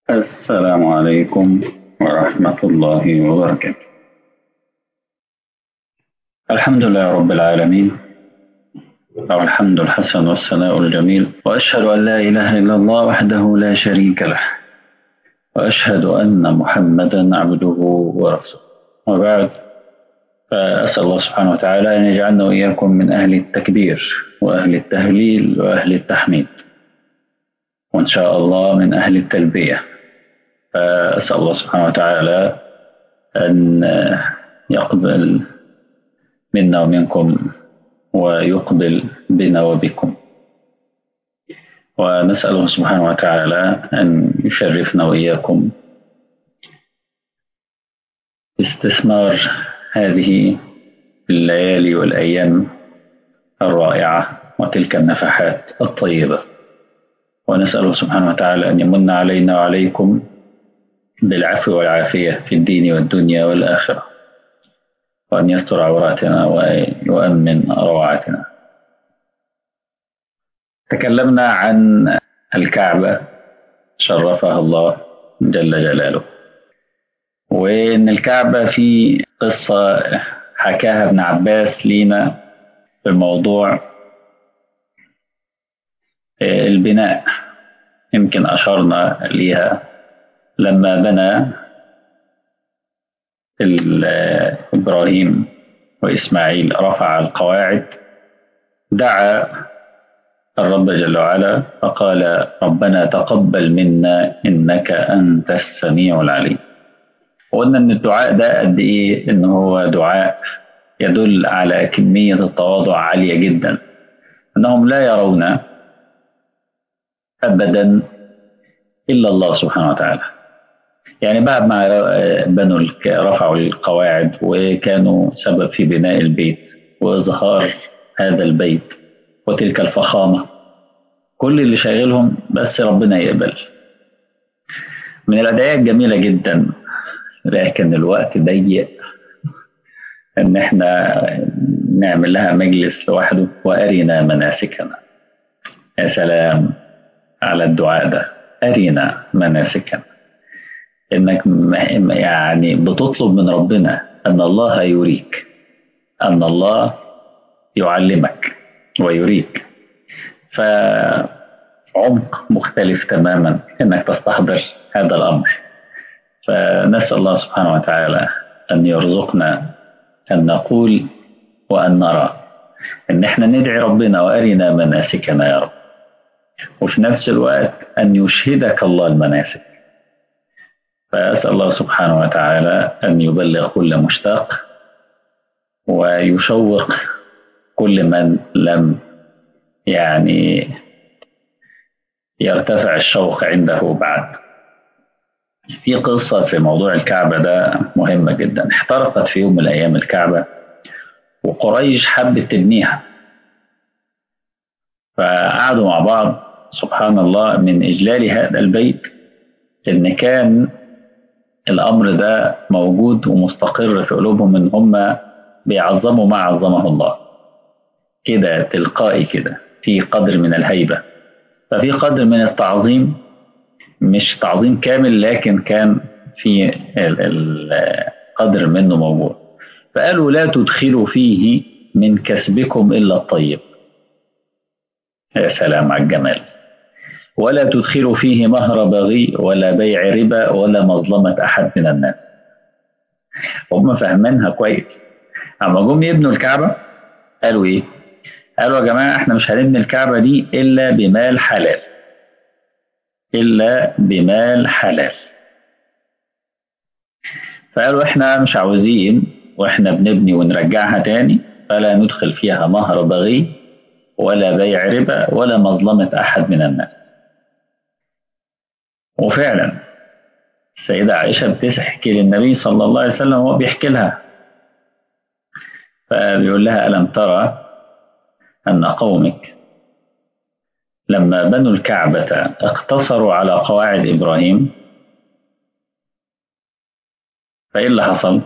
السلام عليكم ورحمة الله وبركاته. الحمد لله رب العالمين، له الحمد الحسن والثناء الجميل، وأشهد أن لا إله إلا الله وحده لا شريك له، وأشهد أن محمدا عبده ورسوله. وبعد، فأسأل الله سبحانه وتعالى أن يجعلنا وإياكم من أهل التكبير وأهل التهليل وأهل التحميد، وإن شاء الله من أهل التلبية. فأسأل الله سبحانه وتعالى أن يقبل منا ومنكم ويقبل بنا وبكم، ونسأله سبحانه وتعالى أن يشرفنا وإياكم باستثمار هذه الليالي والأيام الرائعة وتلك النفحات الطيبة، ونسأله سبحانه وتعالى أن يمن علينا وعليكم بالعفو والعافية في الدين والدنيا والآخرة، وأن يستر عوراتنا ويؤمن روعاتنا. تكلمنا عن الكعبة شرفها الله جل جلاله، وإن الكعبة في قصة حكاها ابن عباس لينا في موضوع البناء، يمكن أشرنا ليها لما بنى إبراهيم وإسماعيل رفع القواعد، دعا الرب جل وعلا فقال: ربنا تقبل منا إنك أنت السميع العليم. وقلنا إن الدعاء ده قد إيه إن هو دعاء يدل على كمية التواضع عالية جدا، أنهم لا يرون أبدا إلا الله سبحانه وتعالى. يعني بعد ما رفعوا القواعد وكانوا سبب في بناء البيت وإظهار هذا البيت وتلك الفخامة، كل اللي شاغلهم بس ربنا يقبل. من الأدعية الجميلة جدا، لكن الوقت ضيق إن إحنا نعمل لها مجلس لوحده: وأرنا مناسكنا. يا سلام على الدعاء ده، أرنا مناسكنا. إنك يعني بتطلب من ربنا أن الله يريك، أن الله يعلمك ويريك، فعمق مختلف تماما إنك تستحضر هذا الأمر. فنسأل الله سبحانه وتعالى أن يرزقنا أن نقول وأن نرى، إن إحنا ندعي ربنا وأرنا مناسكنا يا رب، وفي نفس الوقت أن يشهدك الله المناسك. فأسأل الله سبحانه وتعالى أن يبلغ كل مشتاق ويشوق كل من لم يعني يرتفع الشوق عنده بعد. في قصة في موضوع الكعبة ده مهمة جدا. احترقت في يوم من الأيام الكعبة، وقريش حبت تبنيها، فقعدوا مع بعض. سبحان الله، من إجلال هذا البيت إن كان الأمر ده موجود ومستقر في قلوبهم، إن هم بيعظموا ما عظمه الله كده تلقائي كده، في قدر من الهيبة، ففي قدر من التعظيم، مش تعظيم كامل لكن كان في القدر منه موجود. فقالوا: لا تدخلوا فيه من كسبكم إلا الطيب. يا سلام على الجمال. ولا تدخلوا فيه مهر بغي ولا بيع ربا ولا مظلمة أحد من الناس. هم فاهمينها كويس. أما جم يبنوا الكعبة قالوا إيه؟ قالوا: يا جماعة إحنا مش هنبني الكعبة دي إلا بمال حلال، إلا بمال حلال. فقالوا: إحنا مش عاوزين وإحنا بنبني ونرجعها تاني فلا ندخل فيها مهر بغي ولا بيع ربا ولا مظلمة أحد من الناس. وفعلا السيدة عائشة بتحكي للنبي صلى الله عليه وسلم وهو بيحكي لها، فبيقول لها: ألم ترى أن قومك لما بنوا الكعبة اقتصروا على قواعد إبراهيم؟ فإيه اللي حصل؟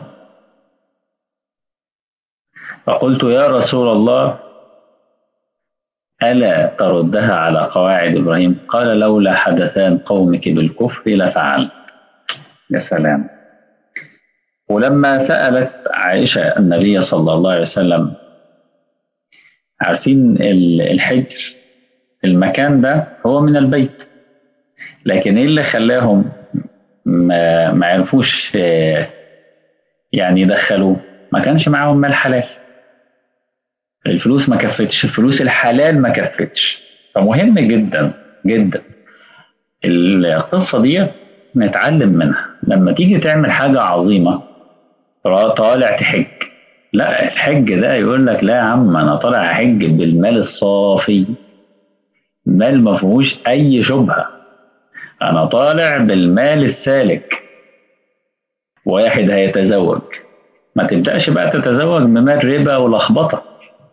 فقلت: يا رسول الله، ألا تردها على قواعد إبراهيم؟ قال لولا حدثان قومك بالكفر لفعلت. يا سلام. ولما سألت عائشة النبي صلى الله عليه وسلم، عارفين الحجر المكان ده هو من البيت، لكن ايه اللي خلاهم ما عرفوش يعني يدخلوه؟ ما كانش معاهم مال حلال، الفلوس ما كفتش، الفلوس الحلال ما كفتش. فمهم جدا جدا القصة دي نتعلم منها. لما تيجي تعمل حاجة عظيمة، طالع تحج، لا الحج ده يقول لك لا يا عم انا طالع احج بالمال الصافي، مال ما فيهوش اي شبهة، انا طالع بالمال السالك. واحد هيتزوج، ما تبدأش بقى تتزوج بمال ربا ولخبطة.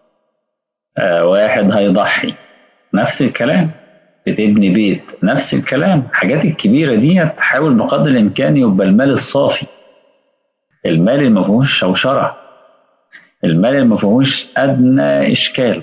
واحد هيضحي، نفس الكلام. بتبني بيت، نفس الكلام. الحاجات الكبيرة دي تحاول بقدر الإمكان يبقى المال الصافي، المال اللي ما فيهوش شوشرة، المال اللي ما فيهوش أدنى إشكال.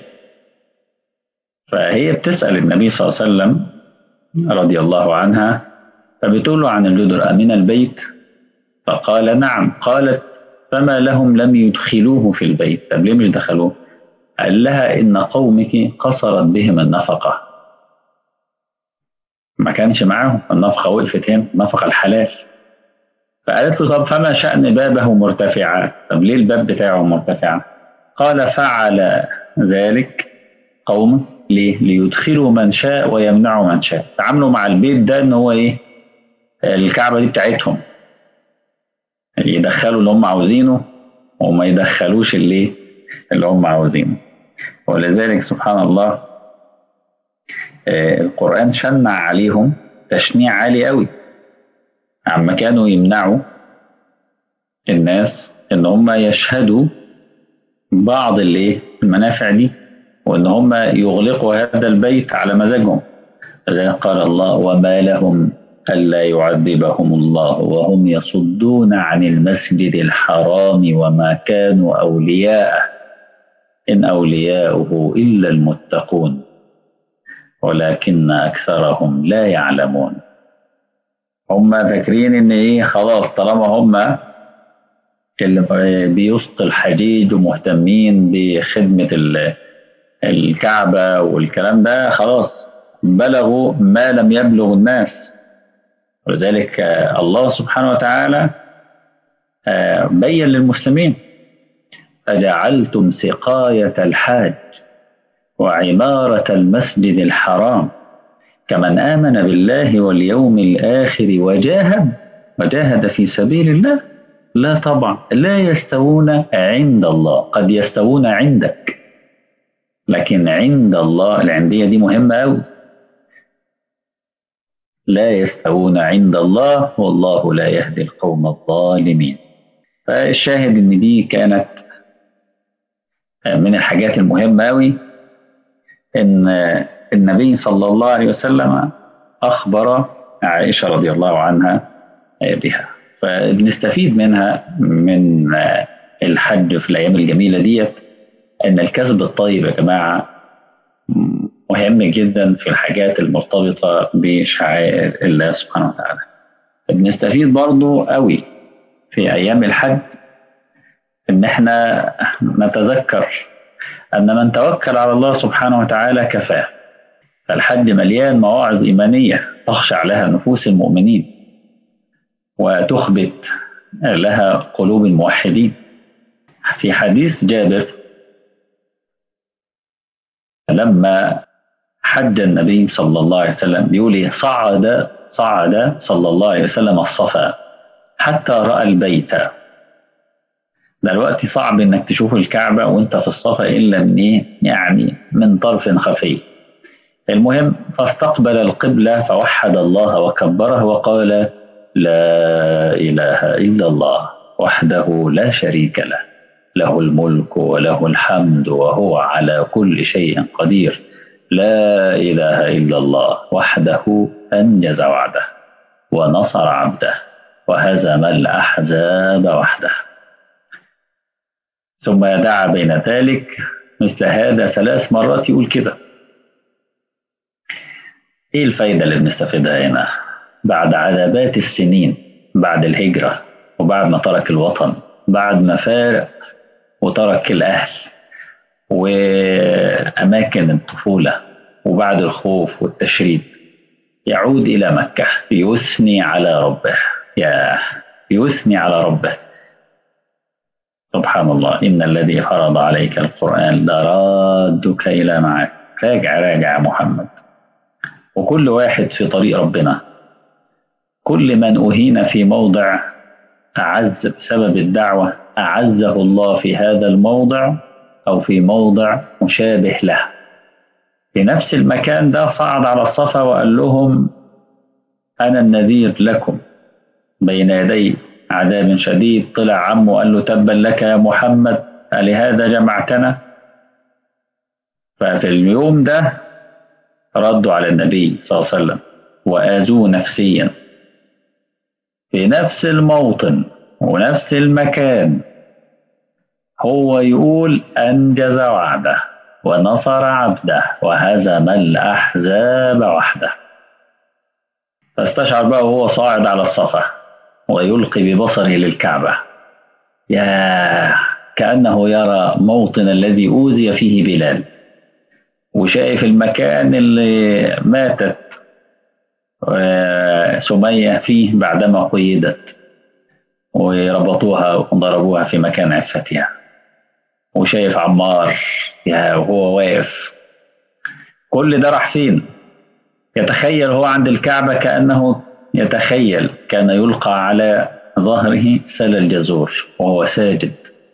فهي بتسأل النبي صلى الله عليه وسلم رضي الله عنها، فبتقول له عن الجدر أمن البيت؟ فقال نعم. قالت فما لهم لم يدخلوه في البيت؟ طب ليه مش دخلوه؟ قال لها إن قومك قصرت بهم النفقة، ما كانش معاهم النفقة، وقفت هنا النفقة الحلال. فقالت له طب فما شأن بابه مرتفعا؟ طب ليه الباب بتاعه مرتفع؟ قال فعل ذلك قوم ليه؟ ليدخلوا من شاء ويمنعوا من شاء. تعاملوا مع البيت ده ان هو ايه؟ الكعبة دي بتاعتهم، يدخلوا اللي هم عاوزينه وما يدخلوش اللي هم عاوزينه. ولذلك سبحان الله القرآن شنع عليهم تشنيع عالي قوي، عما كانوا يمنعوا الناس ان هم يشهدوا بعض المنافع دي، وان هم يغلقوا هذا البيت على مزاجهم. لذلك قال الله وما لهم ألا يعذبهم الله وهم يصدون عن المسجد الحرام وما كانوا أولياءه إن أولياؤه إلا المتقون ولكن أكثرهم لا يعلمون. هم فاكرين إن إيه خلاص طالما هم اللي بيسقي الحجيج ومهتمين بخدمة الكعبة والكلام ده خلاص بلغوا ما لم يبلغ الناس. ولذلك الله سبحانه وتعالى بين للمسلمين فجعلتم سقاية الحاج وعمارة المسجد الحرام كمن آمن بالله واليوم الآخر وجاهد في سبيل الله. لا طبعا لا يستوون عند الله، قد يستوون عندك لكن عند الله العندية دي مهمة أوي. لا يستوون عند الله والله لا يهدي القوم الظالمين. فالشاهد ان دي كانت من الحاجات المهمة أوي ان النبي صلى الله عليه وسلم أخبر عائشة رضي الله عنها بها. فبنستفيد منها من الحج في الأيام الجميلة ديت ان الكسب الطيب يا جماعة مهم جدا في الحاجات المرتبطة بشعائر الله سبحانه وتعالى. بنستفيد برضو قوي في أيام الحج إن إحنا نتذكر أن من توكل على الله سبحانه وتعالى كفاه. فالحج مليان مواعظ إيمانية تخشع لها نفوس المؤمنين وتخبت لها قلوب الموحدين. في حديث جابر لما حج النبي صلى الله عليه وسلم بيقول صعد صلى الله عليه وسلم الصفا حتى رأى البيت. دلوقتي صعب انك تشوف الكعبة وانت في الصفا الا من ايه؟ يعني من طرف خفي. المهم فاستقبل القبلة فوحد الله وكبره وقال لا إله إلا الله وحده لا شريك له له الملك وله الحمد وهو على كل شيء قدير لا إله إلا الله وحده أنجز وعده ونصر عبده وهزم الأحزاب وحده. ثم يدعى بين ذلك مثل هذا 3 مرات يقول كده ايه الفايدة اللي بنستفيدها هنا بعد عذابات السنين، بعد الهجرة وبعد ما ترك الوطن، بعد ما فارق وترك الأهل وأماكن الطفولة، وبعد الخوف والتشريد يعود إلى مكة يثني على ربه. يا يثني على ربه. سبحان الله، إن الذي فرض عليك القرآن لرادك إلى معاد. راجع راجع يا محمد. وكل واحد في طريق ربنا، كل من أهين في موضع أعز بسبب الدعوة أعزه الله في هذا الموضع أو في موضع مشابه له. في نفس المكان ده صعد على الصفا وقال لهم أنا النذير لكم بين يدي عذاب شديد. طلع عمه وقال له تبا لك يا محمد ألهذا جمعتنا؟ ففي اليوم ده ردوا على النبي صلى الله عليه وسلم وآذوه نفسيا في نفس الموطن ونفس المكان. هو يقول أنجز وعده ونصر عبده وهزم الأحزاب وحده. فاستشعر بقى وهو صاعد على الصفا ويلقي ببصره للكعبة، يا كأنه يرى موطن الذي أوذي فيه بلال، وشايف المكان اللي ماتت سمية فيه بعدما قيدت وربطوها وضربوها في مكان عفتها، وشايف عمار يا وهو واقف. كل ده راح فين؟ يتخيل هو عند الكعبة كأنه يتخيل كان يلقى على ظهره سل الجزور وهو ساجد.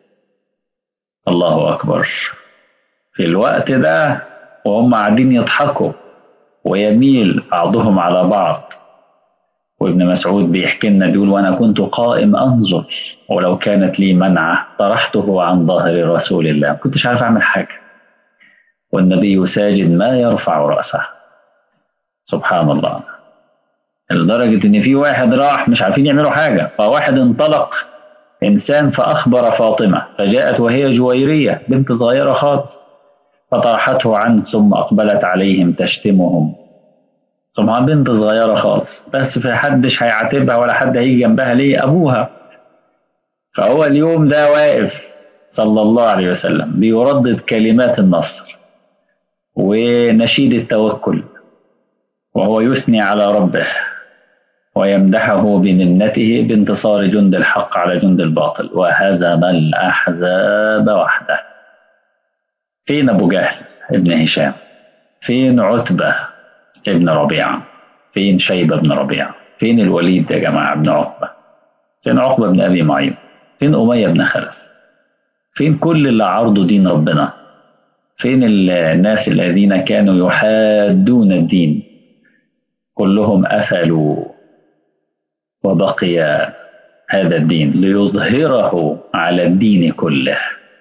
الله أكبر. في الوقت ده وهم قاعدين يضحكوا ويميل بعضهم على بعض، وابن مسعود بيحكي لنا بيقول وأنا كنت قائم أنظر ولو كانت لي منعة طرحته عن ظهر رسول الله. ما كنتش عارف أعمل حاجة والنبي ساجد ما يرفع رأسه. سبحان الله. لدرجة إن في واحد راح مش عارفين يعملوا حاجة، فواحد انطلق إنسان فأخبر فاطمة فجاءت وهي جويرية بنت صغيرة خالص فطرحته عنه ثم أقبلت عليهم تشتمهم. طبعا بنت صغيرة خالص بس في حدش هيعاتبها ولا حد هيجي جنبها ليه؟ أبوها. فهو اليوم ده واقف صلى الله عليه وسلم بيردد كلمات النصر ونشيد التوكل وهو يثني على ربه ويمدحه بمنته بانتصار جند الحق على جند الباطل وهزم الأحزاب وحده. فين أبو جهل ابن هشام؟ فين عتبة ابن ربيعة؟ فين شيبة بن ربيعة؟ فين الوليد يا جماعة ابن عقبة؟ فين عقبة بن أبي معيط؟ فين أمية بن خلف؟ فين كل اللي عرضوا دين ربنا؟ فين الناس الذين كانوا يحادون الدين؟ كلهم أفلوا وبقي هذا الدين ليظهره على الدين كله.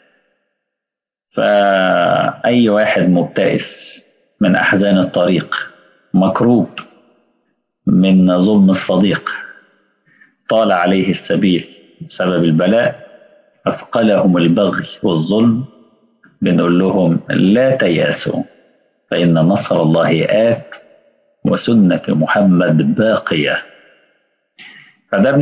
فأي واحد مبتئس من أحزان الطريق، مكروب من ظلم الصديق، طال عليه السبيل بسبب البلاء، أثقلهم البغي والظلم، بنقول لهم لا تيأسوا فإن نصر الله آت وسنة محمد باقية. فده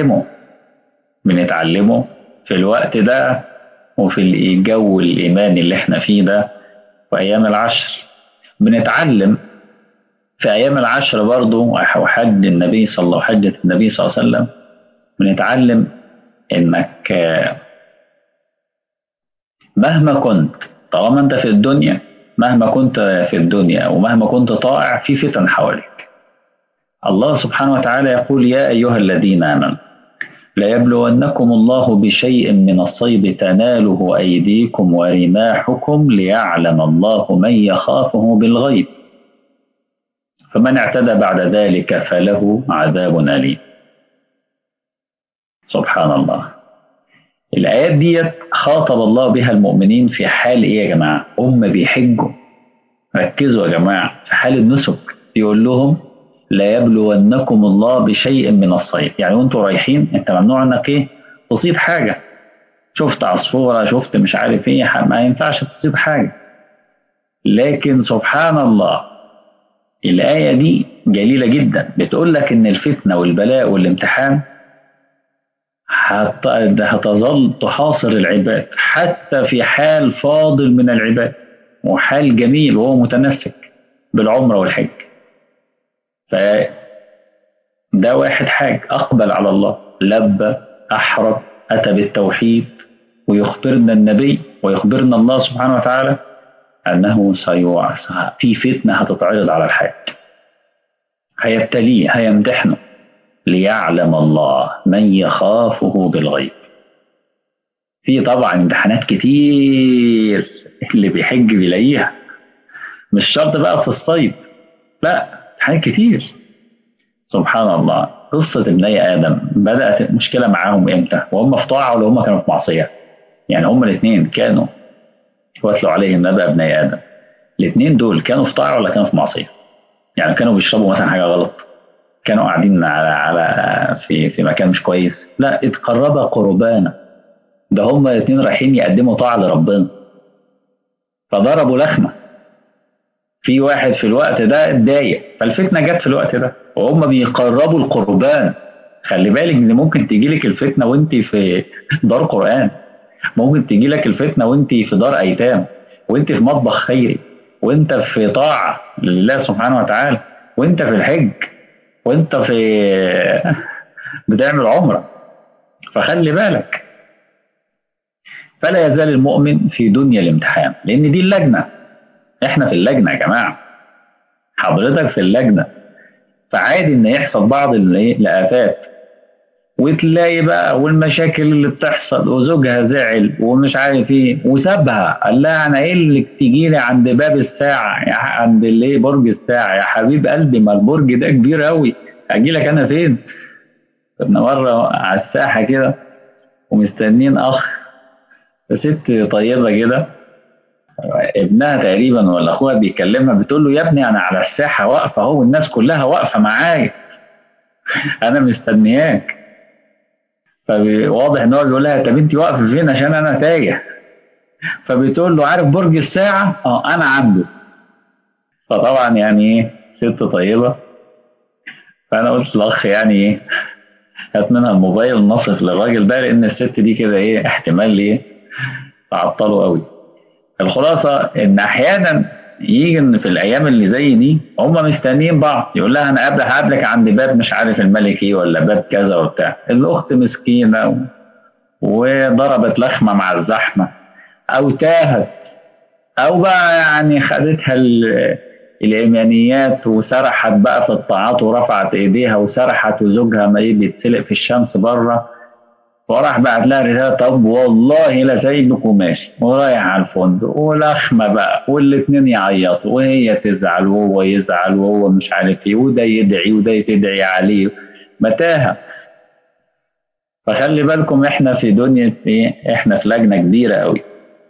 بنتعلمه في الوقت ده وفي الجو الإيماني اللي احنا فيه ده. في أيام العشر بنتعلم في أيام العشر برضو وحج النبي صلى الله عليه وسلم بنتعلم إنك مهما كنت طالما أنت في الدنيا، مهما كنت في الدنيا ومهما كنت طائع في فتن حواليك. الله سبحانه وتعالى يقول يا أيها الذين آمنوا ليبلونكم الله بشيء من الصيد تناله أيديكم ورماحكم ليعلم الله من يخافه بالغيب فمن اعتدى بعد ذلك فله عذاب أليم. سبحان الله. الآيات دي خاطب الله بها المؤمنين في حال إيه يا جماعة؟ بيحجوا. ركزوا يا جماعة في حال النسك يقول لهم لا يبلونكم الله بشيء من الصيد. يعني وانتوا رايحين انت ممنوع انك ايه تصيد حاجة. شفت عصفورة شفت مش عارف ايه ما ينفعش تصيد حاجة. لكن سبحان الله الآية دي جليلة جدا، بتقول لك إن الفتنة والبلاء والامتحان هتظل تحاصر العباد حتى في حال فاضل من العباد وحال جميل وهو متمسك بالعمرة والحج. فده واحد حاج أقبل على الله، لبى، أحرم، أتى بالتوحيد، ويخبرنا النبي ويخبرنا الله سبحانه وتعالى أنه في فتنة هتتعرض على الحاج، هيبتليه، هيمتحنه، ليعلم الله من يخافه بالغيب. في طبعا امتحانات كتير اللي بيحج بيلاقيها، مش شرط بقى في الصيد، لا، امتحانات كتير. سبحان الله، قصة ابني آدم بدأت المشكلة معاهم إمتى؟ وهم في طاعة ولا هم كانوا في معصية؟ يعني هم الاثنين كانوا واتلوا عليهم نبأ ابني آدم، الاثنين دول كانوا في طاعة ولا كانوا في معصية؟ يعني كانوا بيشربوا مثلا حاجة غلط؟ كانوا قاعدين في مكان مش كويس؟ لا، إذ قربا قربانا، ده هما الاثنين رايحين يقدموا طاعة لربنا، فضربوا لخمة. في واحد في الوقت ده اتضايق، فالفتنة جت في الوقت ده وهم بيقربوا القربان. خلي بالك ان ممكن تيجي لك الفتنة وانت في دار قرآن، ممكن تيجي لك الفتنة وانت في دار ايتام، وانت في مطبخ خيري، وانت في طاعة لله سبحانه وتعالى، وانت في الحج، وانت في بتعمل عمرة. فخلي بالك. فلا يزال المؤمن في دنيا الامتحان، لان دي اللجنة، احنا في اللجنة يا جماعة، حضرتك في اللجنة. فعادي ان يحصل بعض الآفات، وتلاقي بقى والمشاكل اللي بتحصل، وزوجها زعل ومش عارف ايه وسابها، قال لها انا ايه اللي تيجي لي عند باب الساعة عند اللي برج الساعة يا حبيب قلبي، ما البرج ده كبير قوي، اجي لك انا فين؟ كنا مرة على الساحة كده ومستنين اخ، ست طيبة كده، ابنها تقريبا ولا اخوها بيكلمها، بتقول له يا ابني انا على الساحة واقفة اهو، والناس كلها واقفة معايا، انا مستنياك. فواضح ان هو بيقول لها طب انت واقفه فين عشان انا تايه؟ فبتقول له عارف برج الساعه؟ انا عنده. فطبعا يعني ايه، ست طيبه. فانا قلت للاخ يعني ايه، هات منها الموبايل نصف للراجل ده، لان الست دي كده ايه احتمال ايه تعطله قوي. الخلاصه ان احيانا يجي ان في الايام اللي زي دي هم مستنيين بعض، يقول لها انا هقابلك عند باب مش عارف الملكي ولا باب كذا وبتاع، الاخت مسكينه وضربت لخمه مع الزحمه، او تاهت، او بقى يعني خدتها الايمانيات وسرحت بقى في الطاعات ورفعت ايديها وسرحت، وزوجها ما بيتسلق في الشمس بره، وراح بعت لها رساله طب والله لا سايبك وماشي، ورايح على الفندق ولخمه بقى، والاتنين يعيطوا وهي تزعل وهو يزعل وهو مش عارف ايه، وده يدعي وده تدعي عليه، متاهه. فخلي بالكم احنا في دنيا ايه، احنا في لجنه كبيره قوي.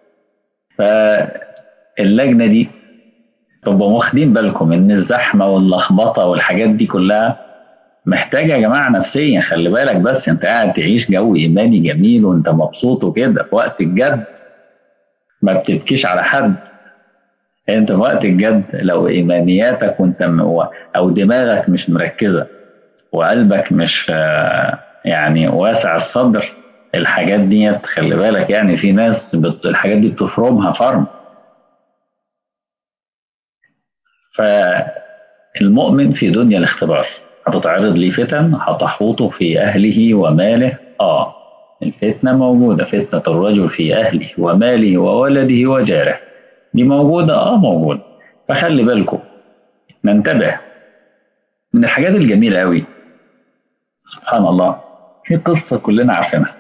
فاللجنه دي تبقوا واخدين بالكم ان الزحمه واللخبطه والحاجات دي كلها محتاجه يا جماعه نفسيا. خلي بالك بس، انت قاعد تعيش جو ايماني جميل وانت مبسوط وكده، في وقت الجد ما بتبكيش على حد. انت في وقت الجد لو ايمانياتك وانت او دماغك مش مركزه وقلبك مش يعني واسع الصدر، الحاجات دي خلي بالك، يعني في ناس الحاجات دي بتفرمها فرم. ف المؤمن في دنيا الاختبار، هتتعرض ليه فتن هتحوطه في أهله وماله. الفتنة موجودة، فتنة الرجل في أهله وماله وولده وجاره، دي موجودة، موجودة. فخلي بالكم، ننتبه. من الحاجات الجميلة أوي سبحان الله، في قصة كلنا عارفينها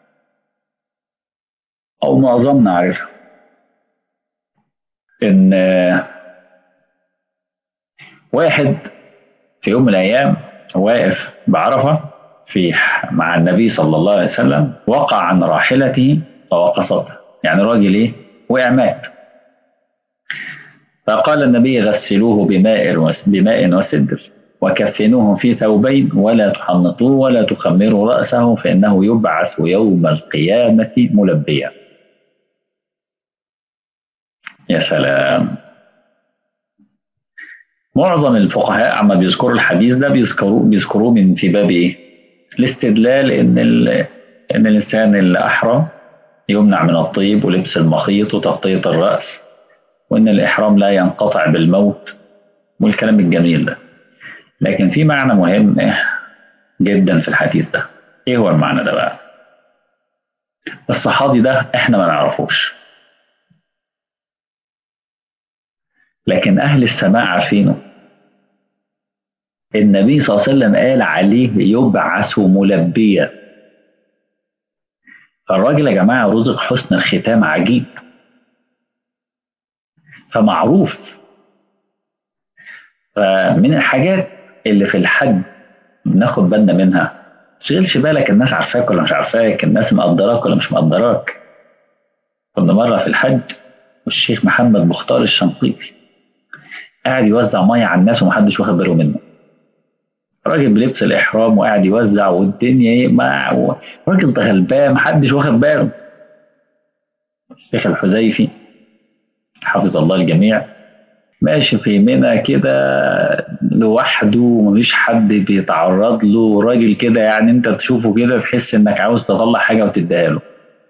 أو معظمنا عارفها، إن واحد في يوم من الأيام واقف بعرفة مع النبي صلى الله عليه وسلم، وقع عن راحلته فوقصته، يعني راجل إيه وقع مات. فقال النبي غسلوه بماء وسدر، وكفنوه في ثوبين، ولا تحنطوه ولا تخمروا رأسه، فإنه يبعث يوم القيامة ملبيا. يا سلام. معظم الفقهاء عما بيذكروا الحديث ده بيذكروه من في باب ايه؟ الاستدلال ان الانسان الاحرم يمنع من الطيب ولبس المخيط وتغطية الرأس، وان الاحرام لا ينقطع بالموت والكلام الجميل ده. لكن في معنى مهم جدا في الحديث ده. ايه هو المعنى ده بقى؟ الصحابي ده احنا ما نعرفوش، لكن اهل السماء عارفينه. النبي صلى الله عليه وسلم قال عليه يبعث ملبيا. فالراجل يا جماعه رزق حسن الختام عجيب، فمعروف. فمن الحاجات اللي في الحج بناخد بالنا منها، تشغلش بالك الناس عارفاك ولا مش عارفاك، الناس مقدراك ولا مش مقدراك. كنا مره في الحج والشيخ محمد مختار الشنقيطي قاعد يوزع ميه على الناس ومحدش واخد باله منه. راجل بلبس الاحرام وقاعد يوزع والدنيا ايه، راجل ده غلبان محدش واخد باله. الشيخ الحذيفي حفظ الله الجميع ماشي في منى كده لوحده ومفيش حد بيتعرض له، راجل كده يعني انت تشوفه كده تحس انك عاوز تطلع حاجه وتديها له.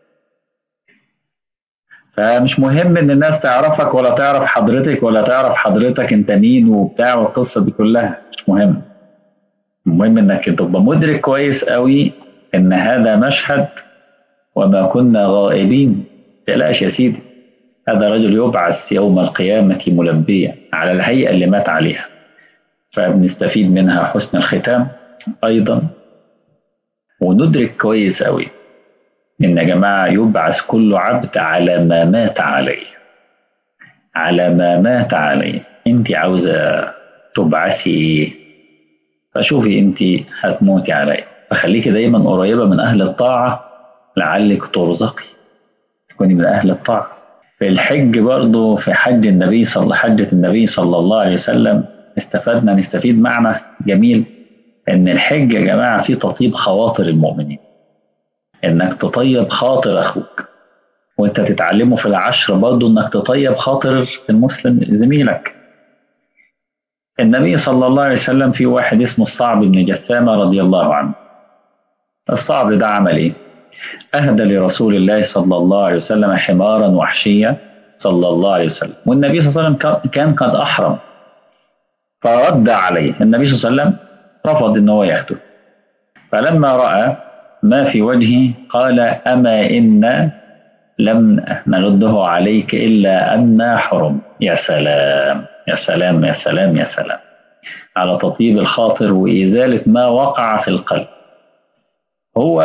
فمش مهم ان الناس تعرفك ولا تعرف حضرتك ولا تعرف حضرتك انت مين وبتاع والقصه دي كلها مش مهم. المهم انك تبقى مدرك كويس قوي ان هذا مشهد وما كنا غائبين. تقلقش يا سيدي، هذا رجل يبعث يوم القيامة ملبيا على الهيئة اللي مات عليها. فبنستفيد منها حسن الختام أيضا، وندرك كويس قوي إن يا جماعة يبعث كل عبد على ما مات عليه. على ما مات عليه. أنت عاوزة تبعثي إيه؟ فشوفي أنت هتموتي على إيه، فخليكي دايما قريبة من أهل الطاعة لعلك ترزقي تكوني من أهل الطاعة. في الحج برضه في حجة النبي صلى الله عليه وسلم نستفيد معنى جميل، ان الحج يا جماعة فيه تطيب خواطر المؤمنين، انك تطيب خاطر اخوك، وانت تتعلمه في العشر برضه انك تطيب خاطر المسلم زميلك. النبي صلى الله عليه وسلم في واحد اسمه الصعب بن جثامة رضي الله عنه. الصعب ده عمل ايه؟ اهدى لرسول الله صلى الله عليه وسلم حمارا وحشيا صلى الله عليه وسلم، والنبي صلى الله عليه وسلم كان قد احرم، فرد عليه النبي صلى الله عليه وسلم، رفض ان هو ياخده. فلما راى ما في وجهه قال اما ان لم نرده عليك الا ان حرم. يا سلام يا سلام يا سلام يا سلام على تطيب الخاطر وازاله ما وقع في القلب. هو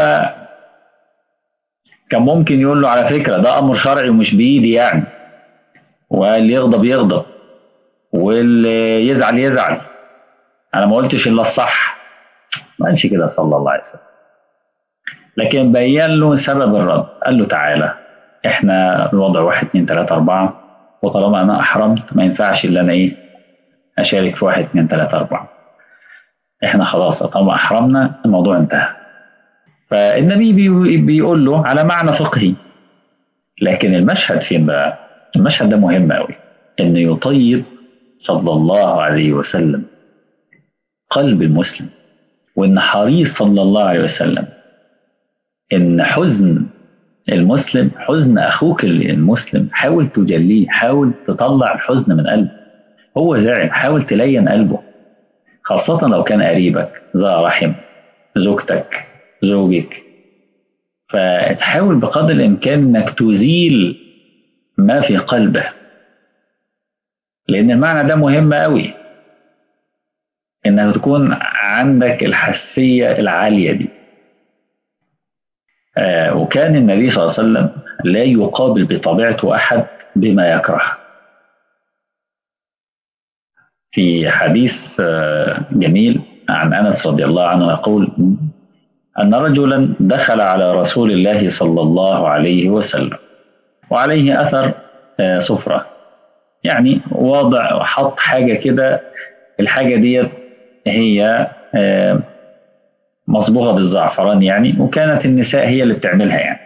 كان ممكن يقول له على فكره ده امر شرعي ومش بايدي يعني، واللي يغضب يغضب واللي يزعل يزعل، انا ما قلتش الا الصح. ما قالش كده صلى الله عليه وسلم، لكن بين له سبب الرد. قال له تعالى، احنا الوضع 1 2 3 4، وطالما انا احرمت ما ينفعش الا انا ايه اشارك في 1 2 3 4. احنا خلاص طالما احرمنا الموضوع انتهى. فالنبي بيقول له على معنى فقهي. لكن المشهد فين بقى؟ المشهد ده مهم قوي، انه يطيب صلى الله عليه وسلم قلب المسلم، وان حريص صلى الله عليه وسلم ان حزن المسلم حزن اخوك المسلم حاول تجليه، حاول تطلع الحزن من قلبه. هو زعل حاول تلين قلبه، خاصة لو كان قريبك ذا رحم، زوجتك زوجك. فتحاول بقدر الامكان انك تزيل ما في قلبه، لان المعنى ده مهم قوي، انك تكون عندك الحساسية العالية دي. وكان النبي صلى الله عليه وسلم لا يقابل بطبيعته احد بما يكره. في حديث جميل عن أنس رضي الله عنه يقول أن رجلا دخل على رسول الله صلى الله عليه وسلم وعليه أثر صفرة، يعني واضع حط حاجة كده، الحاجة دي هي مصبوغة بالزعفران يعني، وكانت النساء هي اللي بتعملها يعني.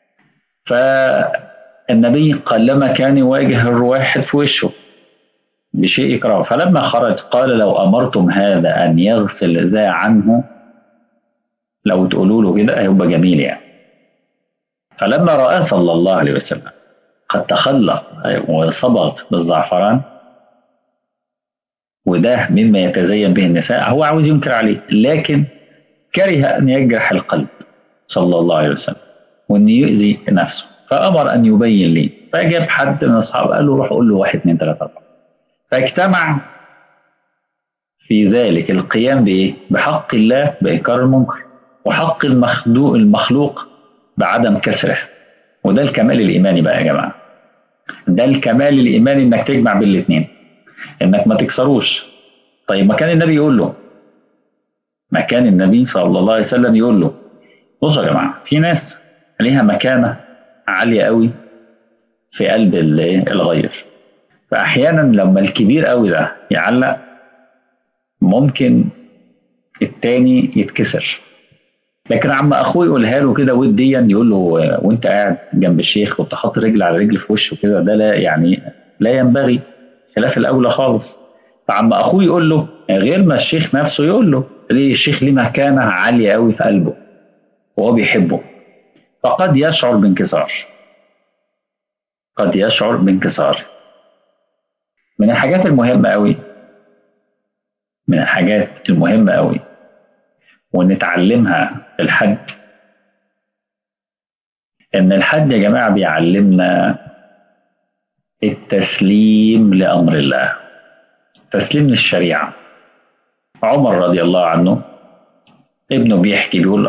فالنبي قلما كان يواجه الواحد في وشه بشيء يكرهه. فلما خرج قال لو أمرتم هذا أن يغسل ذا عنه، لو تقولوا له كده هيبقى جميل يعني. فلما رأى صلى الله عليه وسلم قد تخلق وصبغ بالزعفران، وده مما يتزين به النساء، هو عاوز ينكر عليه، لكن كره أن يجرح القلب صلى الله عليه وسلم وأن يؤذي نفسه، فأمر أن يبين لي. فجاب حد من أصحابه قال له روح قول له 1 2 3 4. فاجتمع في ذلك القيام بإيه؟ بحق الله بإنكار المنكر، وحق المخلوق بعدم كسره. وده الكمال الإيماني بقى يا جماعة، ده الكمال الإيماني، إنك تجمع بين الاثنين، إنك ما تكسروش. طيب ما كان النبي يقول له، ما كان النبي صلى الله عليه وسلم يقول له بصوا يا جماعة، في ناس ليها مكانة عالية قوي في قلب الغير، فأحيانا لما الكبير قوي ده يعلق ممكن التاني يتكسر. لكن عم اخوه يقولها له كده وديا، يقول له وانت قاعد جنب الشيخ وانت حاطط رجل على رجل في وشه كده، ده لا يعني لا ينبغي، خلاف الاولى خالص. فعم اخوه يقول له غير ما الشيخ نفسه يقول له، ليه الشيخ ليه مكانه عاليه قوي في قلبه وهو بيحبه، فقد يشعر بانكسار، قد يشعر بانكسار. من الحاجات المهمه قوي، من الحاجات المهمه قوي ونتعلمها في الحج، ان الحج يا جماعه بيعلمنا التسليم لامر الله، تسليم للشريعه. عمر رضي الله عنه ابنه بيحكي بيقول،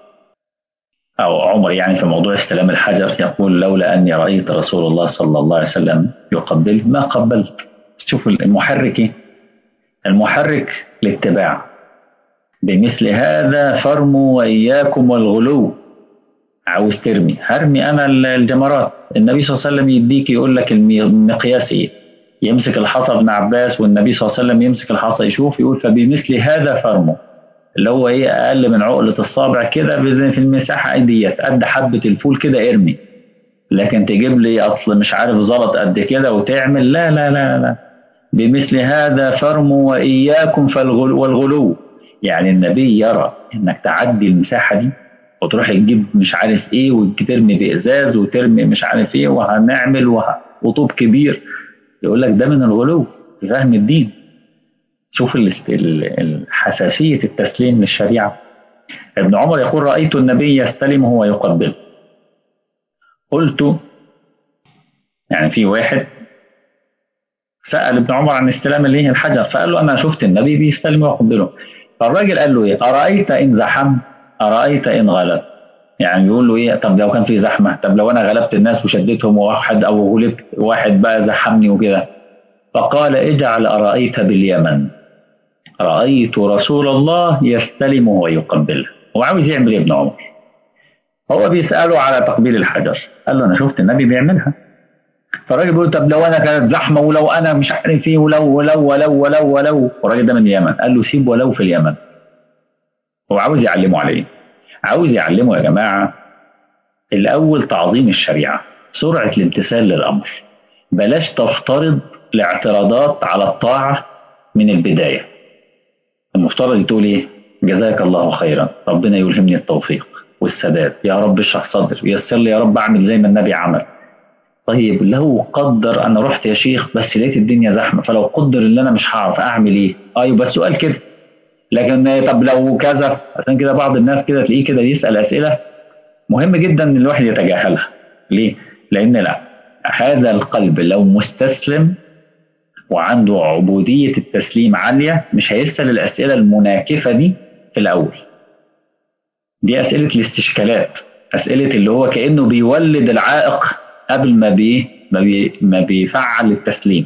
او عمر يعني في موضوع استلام الحجر يقول لولا اني رايت رسول الله صلى الله عليه وسلم يقبل ما قبلت. شوف المحرك ايه؟ المحرك الاتباع. بمثل هذا فارموا واياكم والغلو، عاوز ترمي هرمي انا الجمرات. النبي صلى الله عليه وسلم يديك يقول لك المقياس ايه، يمسك الحصى ابن عباس والنبي صلى الله عليه وسلم يمسك الحصى يشوف، يقول فبمثل هذا فرموا، اللي هو ايه اقل من عقله الصابع كده في المساحه ديت، قد حبه الفول كده ارمي. لكن تجيب لي اصل مش عارف زلط قد كده وتعمل، لا لا لا لا. بمثل هذا فرموا واياكم والغلو. يعني النبي يرى انك تعدي المساحه دي وتروح تجيب مش عارف ايه وترمي بازاز وترمي مش عارف ايه وهنعمل وطوب كبير، يقول لك ده من الغلو في فهم الدين. شوف حساسيه التسليم للشريعه. ابن عمر يقول رايت النبي يستلمه ويقبله. قلت، يعني في واحد سأل ابن عمر عن استلام اللي هي الحجر، فقال له أنا شفت النبي بيستلم ويقبله. فالراجل قال له إيه؟ أرأيت إن زحم، أرأيت إن غلب. يعني بيقول له إيه؟ طب لو كان في زحمة، طب لو أنا غلبت الناس وشدتهم واحد أو غلبت واحد بقى زحمني وكده. فقال اجعل أرأيت باليمن، رأيت رسول الله يستلمه ويقبله. هو عاوز يعمل ابن عمر؟ هو بيسأله على تقبيل الحجر، قال له أنا شفت النبي بيعملها. فالراجل بيقول طب لو انا كانت زحمه ولو انا مش عارف ايه ولو والراجل ده من اليمن، قال له سيب ولو في اليمن. هو عاوز يعلمه على ايه؟ عاوز يعلمه يا جماعه الاول تعظيم الشريعه، سرعه الامتثال للامر، بلاش تفترض الاعتراضات على الطاعه من البدايه. المفترض تقول ايه؟ جزاك الله خيرا، ربنا يلهمني التوفيق والسداد، يا رب اشرح صدري ويسر لي يا رب اعمل زي ما النبي عمل. طيب لو قدر انا رحت يا شيخ بس لقيت الدنيا زحمه، فلو قدر ان انا مش هعرف اعمل ايه؟ يبقى السؤال كده. لكن طب لو كذا، عشان كده بعض الناس كده تلاقيه كده يسال اسئله مهم جدا ان الواحد يتجاهلها. ليه؟ لان لا، هذا القلب لو مستسلم وعنده عبوديه التسليم عاليه مش هيسال الاسئله المناكفه دي في الاول. دي اسئله الاستشكالات، اسئله اللي هو كانه بيولد العائق قبل ما بيفعل التسليم،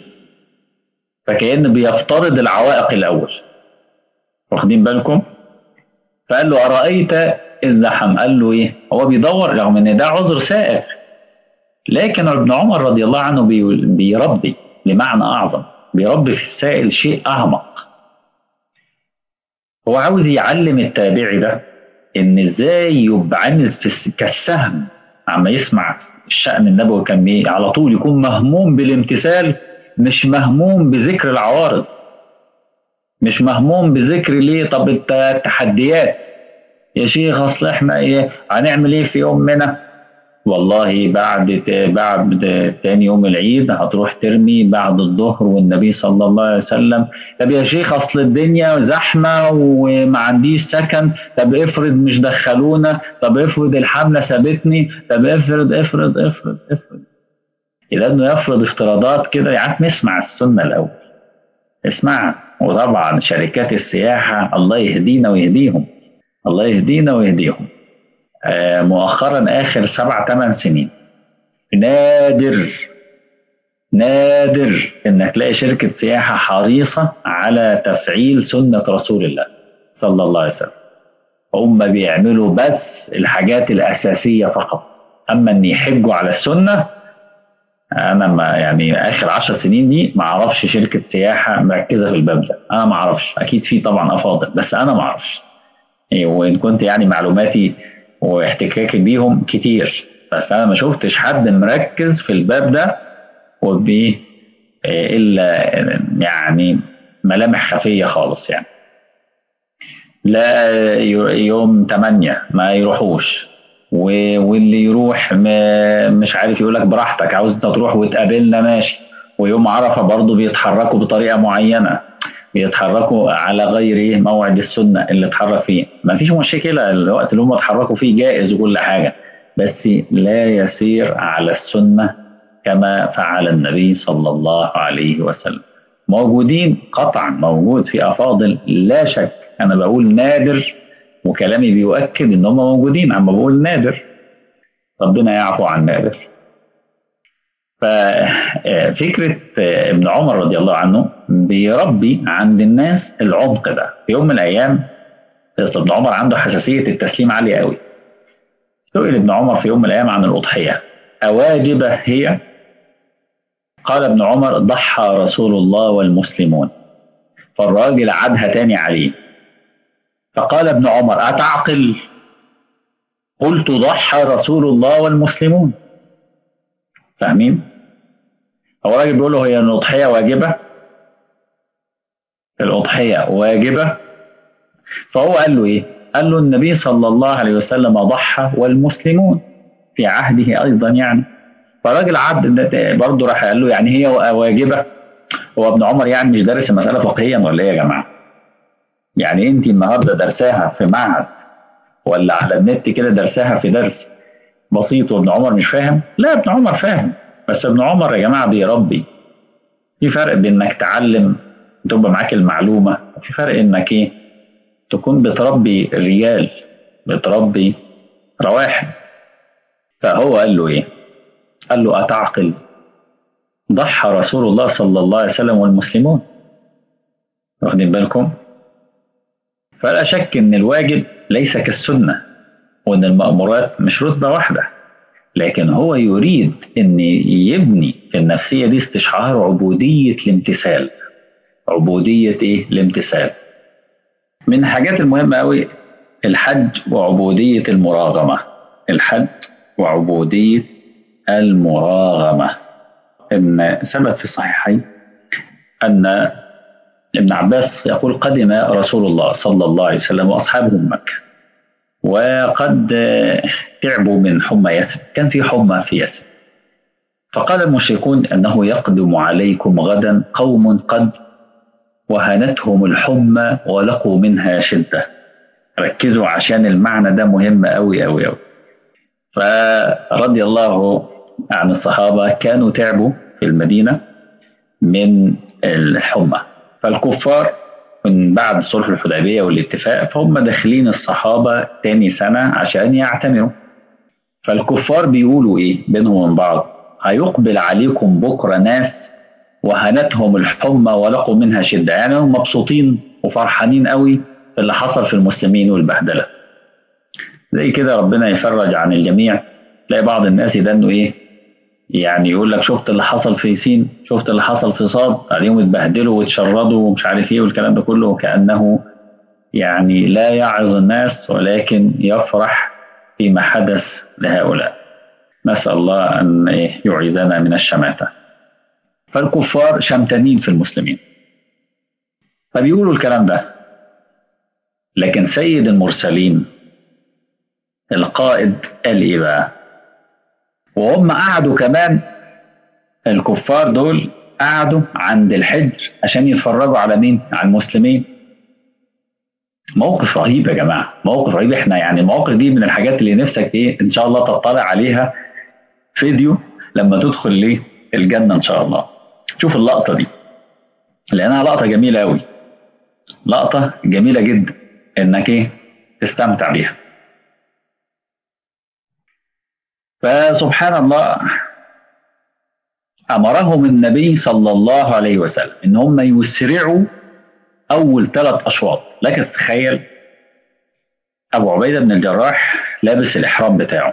فكأنه بيفترض العوائق الأول. واخدين بالكم؟ فقال له أرأيت إذ زحم، قال له إيه؟ هو بيدور رغم إن ده عذر سائغ، لكن ابن عمر رضي الله عنه بيربي لمعنى أعظم، بيربي في السائل شيء أعمق. هو عاوز يعلم التابعي ده إن إزاي يبقى عامل كالسهم عما يسمع الشأن النبوي كان على طول يكون مهموم بالامتثال، مش مهموم بذكر العوارض، مش مهموم بذكر ليه طب التحديات. يا شيخ اصل احنا ايه هنعمل ايه في يومنا، والله بعد تاني يوم العيد هتروح ترمي بعد الظهر والنبي صلى الله عليه وسلم. طب يا شيخ اصل الدنيا زحمه وما عنديش سكن، طب افرض مش دخلونا، طب افرض الحمله سابتني، طب افرض. اذا انه يفرض افتراضات كده يعني نسمع السنه الاول، اسمعها. وطبعا شركات السياحه الله يهدينا ويهديهم، الله يهدينا ويهديهم. مؤخرا اخر 7 8 سنين نادر نادر انك تلاقي شركة سياحة حريصة على تفعيل سنة رسول الله صلى الله عليه وسلم. هم بيعملوا بس الحاجات الأساسية فقط، أما أن يحجوا على السنة أنا ما يعني آخر 10 سنين دي ما أعرفش شركة سياحة مركزة في الباب ده، أنا ما أعرفش، أكيد في طبعا أفاضل بس أنا ما أعرفش. وإن كنت يعني معلوماتي واحتكاكي بيهم كتير، بس أنا ما شفتش حد مركز في الباب ده وبيه إلا يعني ملامح خفية خالص يعني. لا يوم 8 ما يروحوش، واللي يروح مش عارف يقولك براحتك عاوز انت تروح وتقابلنا ماشي. ويوم عرفة برضو بيتحركوا بطريقة معينة، بيتحركوا على غير موعد السنة اللي اتحرك فيه. ما فيش مشكلة، الوقت اللي هم اتحركوا فيه جائز وكل حاجة، بس لا يسير على السنة كما فعل النبي صلى الله عليه وسلم. موجودين قطعا، موجود في أفاضل لا شك، أنا بقول نادر وكلامي بيؤكد إن هم موجودين، أما بقول نادر ربنا يعفو عن نادر. ففكرة ابن عمر رضي الله عنه بيربي عند الناس العمق ده. في يوم من الأيام ابن عمر عنده حساسية التسليم عالية قوي. سئل ابن عمر في يوم من الأيام عن الأضحية أواجبة هي؟ قال ابن عمر ضحى رسول الله والمسلمون. فالراجل عادها تاني عليه، فقال ابن عمر أتعقل؟ قلت ضحى رسول الله والمسلمون. فاهمين؟ هو راجل بيقول له هي الأضحية واجبة؟ الأضحية واجبة؟ فهو قال له إيه؟ قال له النبي صلى الله عليه وسلم ضحى والمسلمون في عهده أيضا يعني. فالراجل عبد برضه راح قال له يعني هي واجبة؟ هو ابن عمر يعني مش دارس المسألة فقهيا ولا إيه يا جماعة؟ يعني أنت النهارده درساها في معهد ولا على النت كده درساها في درس بسيط وابن عمر مش فاهم؟ لا ابن عمر فاهم، بس ابن عمر يا جماعة بيربي. في فرق بين انك تعلم تبقى معاك المعلومة، وفي فرق انك ايه تكون بتربي رجال، بتربي رواحل. فهو قال له ايه؟ قال له أتعقل؟ ضحى رسول الله صلى الله عليه وسلم والمسلمون. واخدين بالكم؟ فلا شك ان الواجب ليس كالسنة، وان المأمورات مش رتبة واحدة، لكن هو يريد ان يبني في النفسية دي استشعار عبودية الامتثال. عبودية ايه؟ الامتثال. من الحاجات المهمة قوي الحج وعبودية المراغمة. الحج وعبودية المراغمة. إن ثبت في الصحيحين أن ابن عباس يقول قدم رسول الله صلى الله عليه وسلم وأصحابه مكة وقد تعبوا من حمى يثرب، كان في حمى في يثرب. فقال المشركون أنه يقدم عليكم غدا قوم قد وهنتهم الحمى ولقوا منها شدة. ركزوا عشان المعنى ده مهم أوي أوي أوي. فرضي الله عن الصحابة كانوا تعبوا في المدينة من الحمى، فالكفار من بعد صلح الحديبية والاتفاق فهم داخلين الصحابة تاني سنة عشان يعتمروا. فالكفار بيقولوا ايه بينهم وبين بعض؟ هيقبل عليكم بكرة ناس وهنتهم الحمى ولقوا منها شدة، يعني هم مبسوطين وفرحانين قوي اللي حصل في المسلمين والبهدلة. زي كده ربنا يفرج عن الجميع. تلاقي بعض الناس ده انه ايه يعني يقول لك شفت اللي حصل في سين، شفت اللي حصل في صاد، عليهم اتبهدلوا واتشردوا ومش عارف ايه والكلام ده كله، كأنه يعني لا يعظ الناس ولكن يفرح فيما حدث لهؤلاء. نسأل الله أن يعيذنا من الشماتة. فالكفار شمتانين في المسلمين، فبيقولوا الكلام ده. لكن سيد المرسلين القائد قال ايه بقى؟ وهم قعدوا كمان، الكفار دول قعدوا عند الحجر عشان يتفرجوا على مين؟ على المسلمين. موقف رهيب يا جماعه، موقف رهيب. احنا يعني المواقف دي من الحاجات اللي نفسك ايه ان شاء الله تطلع عليها فيديو لما تدخل ليه الجنه ان شاء الله. شوف اللقطه دي لانها لقطه جميله قوي، لقطه جميله جدا انك ايه تستمتع بيها. فسبحان الله امرهم النبي صلى الله عليه وسلم ان هم يسرعوا اول 3 اشواط. لكن تخيل ابو عبيده بن الجراح لابس الاحرام بتاعه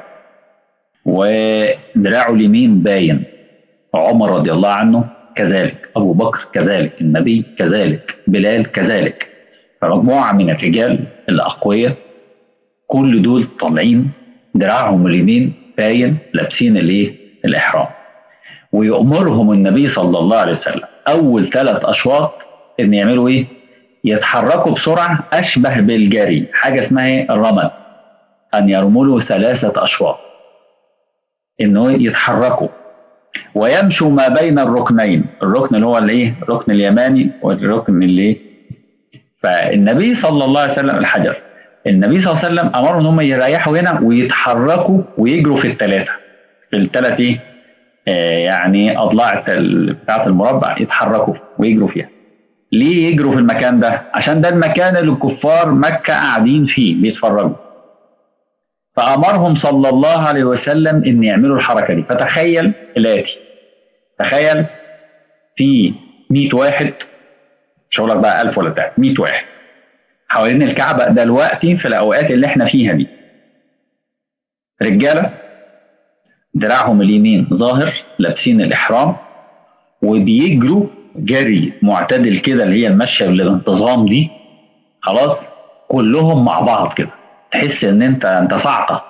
ودراعه اليمين باين، عمر رضي الله عنه كذلك، ابو بكر كذلك، النبي كذلك، بلال كذلك. فمجموعه من الرجال الاقوياء كل دول طالعين دراعهم اليمين باين لابسين الايه؟ الاحرام. ويأمرهم النبي صلى الله عليه وسلم اول 3 اشواط ان يعملوا ايه؟ يتحركوا بسرعه اشبه بالجري، حاجه اسمها ايه؟ الرمل، ان يرملوا 3 اشواط، انه يتحركوا ويمشوا ما بين الركنين، الركن اللي هو الايه؟ الركن اليماني والركن اللي. فالنبي صلى الله عليه وسلم الحجر، النبي صلى الله عليه وسلم امرهم ان هم يريحوا هنا ويتحركوا ويجروا في الثلاثه، في الثلاث ايه؟ يعني اضلاع بتاعه المربع يتحركوا ويجروا فيها. ليه يجروا في المكان ده؟ عشان ده المكان اللي الكفار مكه قاعدين فيه بيتفرجوا. فامرهم صلى الله عليه وسلم ان يعملوا الحركه دي. فتخيل الاتي، تخيل في 100 واحد، مش هقول لك بقى 1000 ولا بتاع، 100 واحد حوالين الكعبه دلوقتي في الاوقات اللي احنا فيها دي، رجاله دراعهم اليمين ظاهر لابسين الاحرام وبيجروا جري معتدل كده، اللي هي المشيه اللي بانتظام دي، خلاص كلهم مع بعض كده تحس ان انت صاعقه.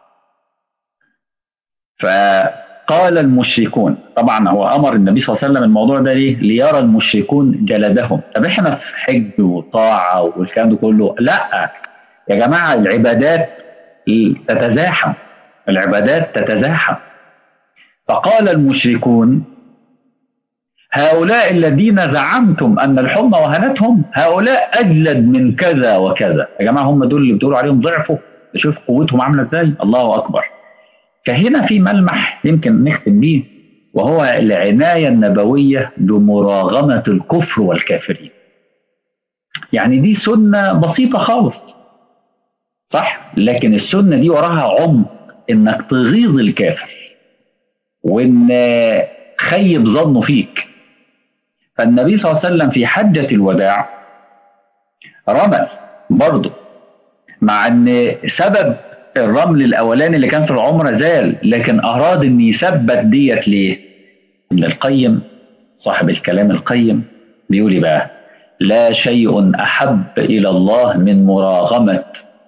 فقال المشركون، طبعا هو امر النبي صلى الله عليه وسلم الموضوع ده ليه؟ ليرى المشركون جلدهم. طب احنا في حج وطاعه والكلام ده كله، لا يا جماعه، العبادات تتزاحم، العبادات تتزاحم. فقال المشركون هؤلاء الذين زعمتم ان الحمى وهنتهم هؤلاء اجلد من كذا وكذا. يا جماعه هم دول اللي بتقولوا عليهم ضعفوا، شوف قوتهم عامله ازاي، الله اكبر. فهنا في ملمح يمكن نختم بيه، وهو العنايه النبويه بمراغمه الكفر والكافرين. يعني دي سنه بسيطه خالص صح، لكن السنه دي وراها عمق، انك تغيظ الكافر وان خيب ظنه فيك. فالنبي صلى الله عليه وسلم في حجة الوداع رمل برضه، مع ان سبب الرمل الاولاني اللي كان في العمرة زال، لكن اراد ان يثبت ديت. ليه؟ ابن القيم صاحب الكلام القيم بيقول إيه بقى؟ لا شيء احب الى الله من مراغمة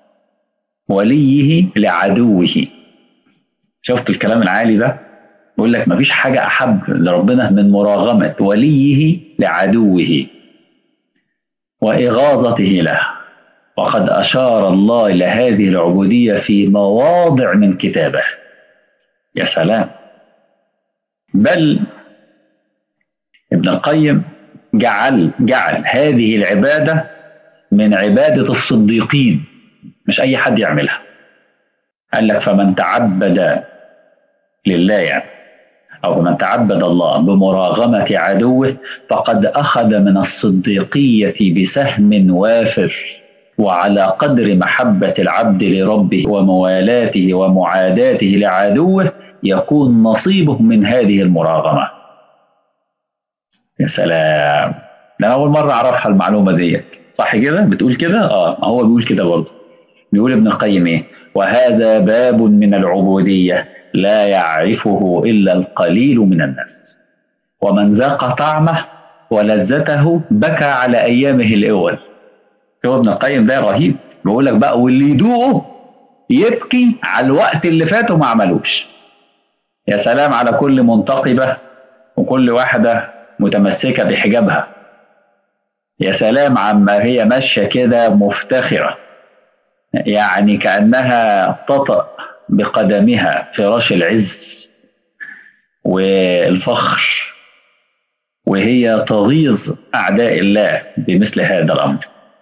وليه لعدوه. شفت الكلام العالي ده؟ بيقول لك مفيش حاجة احب لربنا من مراغمة وليه لعدوه وإغاظته له. وقد أشار الله إلى هذه العبودية في مواضع من كتابه. يا سلام. بل ابن القيم جعل هذه العبادة من عبادة الصديقين، مش أي حد يعملها. قال لك فمن تعبد لله يعني، أو من تعبد الله بمراغمة عدوه فقد أخذ من الصديقية بسهم وافر، وعلى قدر محبة العبد لربه وموالاته ومعاداته لعدوه يكون نصيبه من هذه المراغمة. يا سلام، ده أنا أول مرة أعرفها المعلومة دي، صح كده؟ بتقول كده؟ هو بيقول كده برضه. بيقول ابن القيم إيه؟ وهذا باب من العبودية لا يعرفه إلا القليل من الناس، ومن ذاق طعمه ولذته بكى على أيامه الأول. هو ابن القيم ده رهيب، بيقول لك بقى واللي يدوقه يبكي على الوقت اللي فات وما عملوش. يا سلام على كل منتقبة وكل واحدة متمسكة بحجابها. يا سلام عما هي ماشية كده مفتخرة، يعني كأنها تطأ بقدمها فراش العز والفخر، وهي تغيظ أعداء الله بمثل هذا الأمر.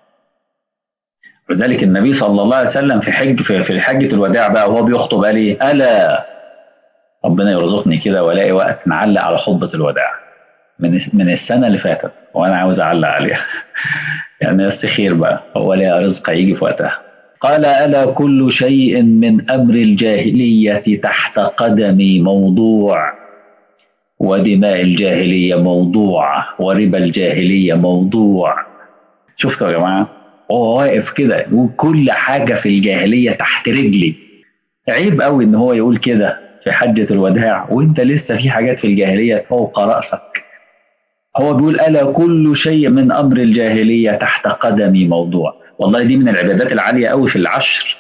لذلك النبي صلى الله عليه وسلم في حجة الوداع بقى وهو بيخطب قال ايه؟ ألا، ربنا يرزقني كده والاقي وقت نعلق على خطبة الوداع من السنة اللي فاتت وأنا عاوز أعلق عليها يعني بس خير بقى، هو لا رزق يجي في وقتها. قال: ألا كل شيء من أمر الجاهلية تحت قدمي موضوع، ودماء الجاهلية موضوع، وربا الجاهلية موضوع. شفتوا يا جماعة؟ هو واقف كده وكل حاجة في الجاهلية تحت رجلي. عيب قوي إن هو يقول كده في حجة الوداع وإنت لسه في حاجات في الجاهلية فوق رأسك. هو بيقول: ألا كل شيء من أمر الجاهلية تحت قدمي موضوع. والله دي من العبادات العالية قوي في العشر.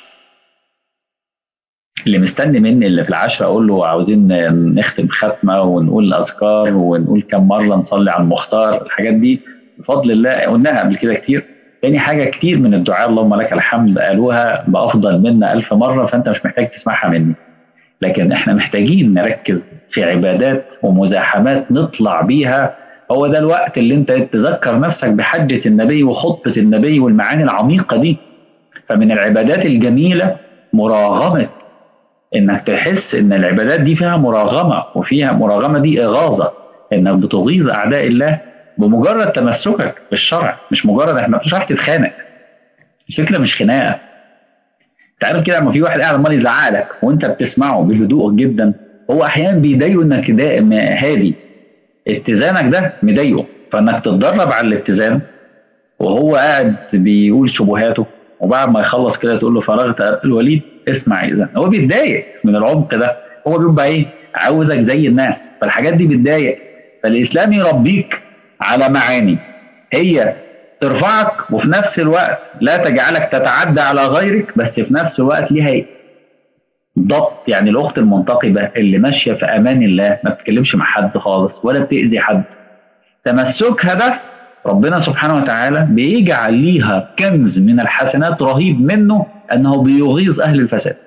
اللي مستني مني اللي في العشر أقول له عاوزين نختم ختمة ونقول الأذكار ونقول كم مرة نصلي على المختار، الحاجات دي بفضل الله قلناها قبل كده كتير. تاني حاجة، كتير من الدعاء اللهم لك الحمد قالوها بأفضل منا 1000 مرة، فأنت مش محتاج تسمعها مني. لكن احنا محتاجين نركز في عبادات ومزاحمات نطلع بيها. هو ده الوقت اللي انت تذكر نفسك بحجة النبي وخطبة النبي والمعاني العميقة دي. فمن العبادات الجميلة مراغمة، انك تحس ان العبادات دي فيها مراغمة، وفيها مراغمة دي إغاظة، انك بتغيظ اعداء الله بمجرد تمسكك بالشرع. مش مجرد احنا مش راح تتخانق، الفكرة مش خناقة. انت عارف كده لما في واحد قاعد عمال يزعق لك وانت بتسمعه بهدوء جدا، هو احيانا بيضايقه انك دائم هادي، اتزانك ده مضايقه، فانك تتدرب على الاتزان وهو قاعد بيقول شبهاته، وبعد ما يخلص كده تقول له: فرغت الوليد اسمع اذا. هو بيتضايق من العمق ده، هو بيبقى ايه؟ عاوزك زي الناس، فالحاجات دي بتضايق. فالاسلام يربيك على معاني هي ترفعك، وفي نفس الوقت لا تجعلك تتعدى على غيرك، بس في نفس الوقت ليها ضبط. يعني الاخت المنتقبه اللي ماشيه في امان الله ما بتتكلمش مع حد خالص ولا بتاذي حد، تمسكها ده ربنا سبحانه وتعالى بيجعل ليها كنز من الحسنات رهيب منه، انه بيغيظ اهل الفساد.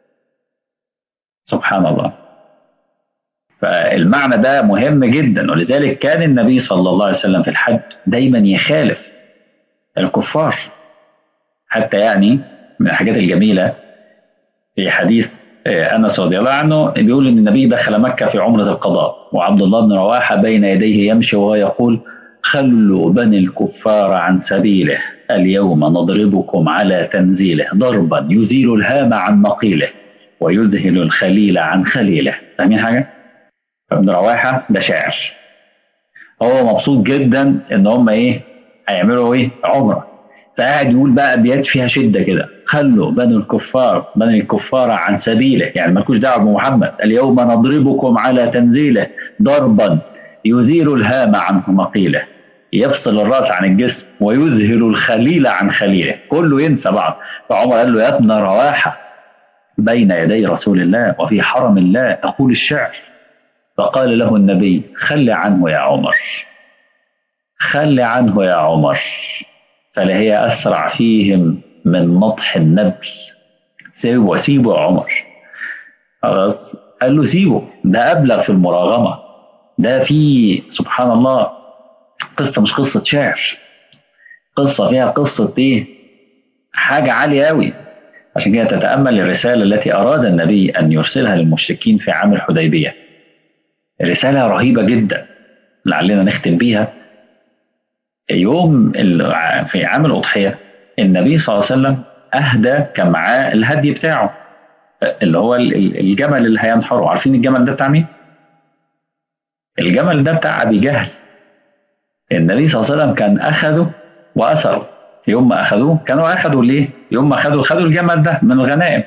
سبحان الله. فالمعنى ده مهم جدا، ولذلك كان النبي صلى الله عليه وسلم في الحج دايما يخالف الكفار. حتى يعني من الحاجات الجميله في حديث انس رضي الله عنه بيقول ان النبي دخل مكه في عمره القضاء، وعبد الله بن رواحه بين يديه يمشي وهو يقول: خلوا بني الكفار عن سبيله، اليوم نضربكم على تنزيله ضربا يزيل الهام عن مقيله ويذهل الخليل عن خليله. فاهمين حاجه؟ ابن رواحه ده شاعر، هو مبسوط جدا ان هم ايه هيعملوا ايه عمره، فقاعد يقول بقى ابيات فيها شده كده: خلوا بني الكفار عن سبيله، يعني مالكوش دعوه بمحمد، اليوم نضربكم على تنزيله ضربا يزيل الهام عن مقيله، يفصل الراس عن الجسم ويذهل الخليل عن خليله، كله ينسى بعض. فعمر قال له: يا ابن رواحه، بين يدي رسول الله وفي حرم الله تقول الشعر. فقال له النبي: خل عنه يا عمر، خل عنه يا عمر، فلهي أسرع فيهم من نطح النبل. سيبه يا عمر. خلاص، قال له سيبه، ده أبلغ في المراغمة، ده في سبحان الله قصة مش قصة شعر، قصة فيها قصة إيه؟ حاجة عالية أوي. عشان كده تتأمل الرسالة التي أراد النبي أن يرسلها للمشركين في عام الحديبية، رسالة رهيبة جدا لعلنا نختم بيها. في عام الأضحية النبي صلى الله عليه وسلم أهدى، كان معاه الهدي بتاعه اللي هو الجمل اللي هينحره. عارفين الجمل ده بتاع مين؟ الجمل ده بتاع أبي جهل. النبي صلى الله عليه وسلم كان أخذه وأسره. يوم ما أخذوه كانوا أخذوا ليه؟ يوم ما خدوا الجمل ده من الغنائم،